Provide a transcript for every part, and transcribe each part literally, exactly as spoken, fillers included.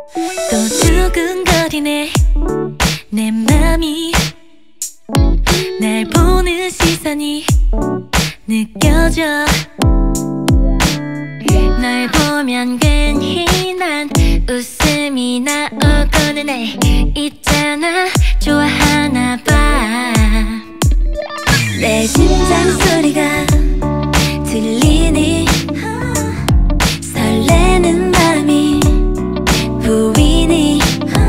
또 두근거리네 내 맘이 날 보는 시선이 느껴져. 널 보면 괜히 난 웃음이 나오거든 해. 있잖아 좋아하나 봐. 내 심장 소리가 들리니 설레는 맘이 보이니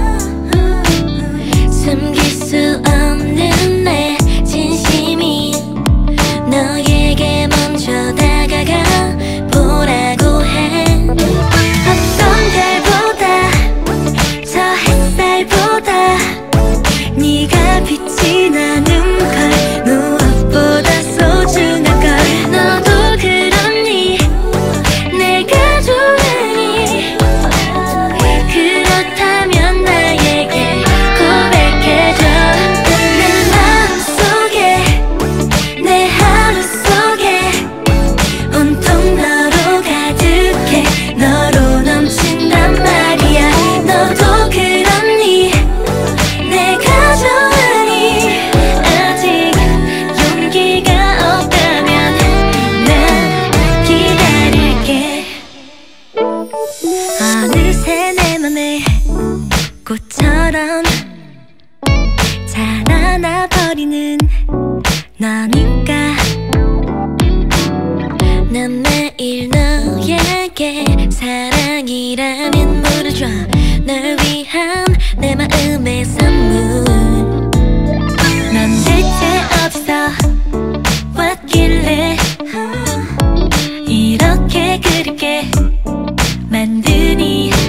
숨길 수 없는 내 진심이 너에게 먼저 다가가 보라고 해. 어떤 달보다 저 햇살보다 네가 빛이 나는 걸 무엇보다 소중한 걸. 너도 그렇니 내가 좋으니 그렇다면 나에게 고백해줘. 내 마음속에 내 하루 속에 온통 너로 가득해. 너로 넘친단 말이야. 너도 그렇니 내가 좋으니 아직 용기가 없다면 난 기다릴게. 어느새 내 맘에 꽃처럼 자라나 버리는 너니까 난 매일 너에게 사랑이라면 물어줘. 널 위한 내 마음의 선물. 넌 대체 어디서 왔길래 이렇게 그립게 만드니.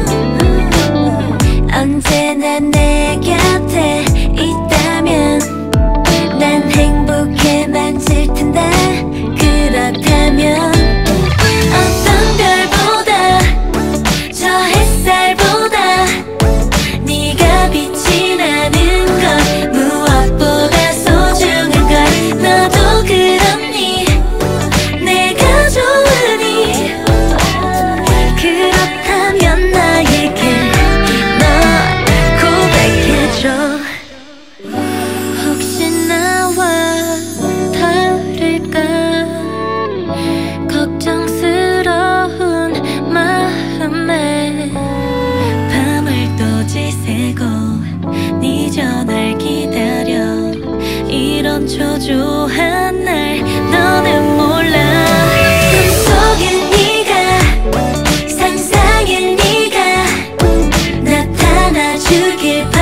언제나 내 곁에 있다면 난 행복해만 질 텐데. 그렇다면 어떤 별보다 저 햇살보다 네가 빛이 나는 건 무엇보다 소중한 걸. 너도 그렇니 내가 좋으니 그렇다면 나에게 너 고백해줘. 혹시 나와 다를까 걱정스러운 마음에 밤을 또 지새고 네 전화를 기다려. 이런 초조한 날 너는 몰라. 꿈속에 네가 상상에 네가 나타나 주길 바래.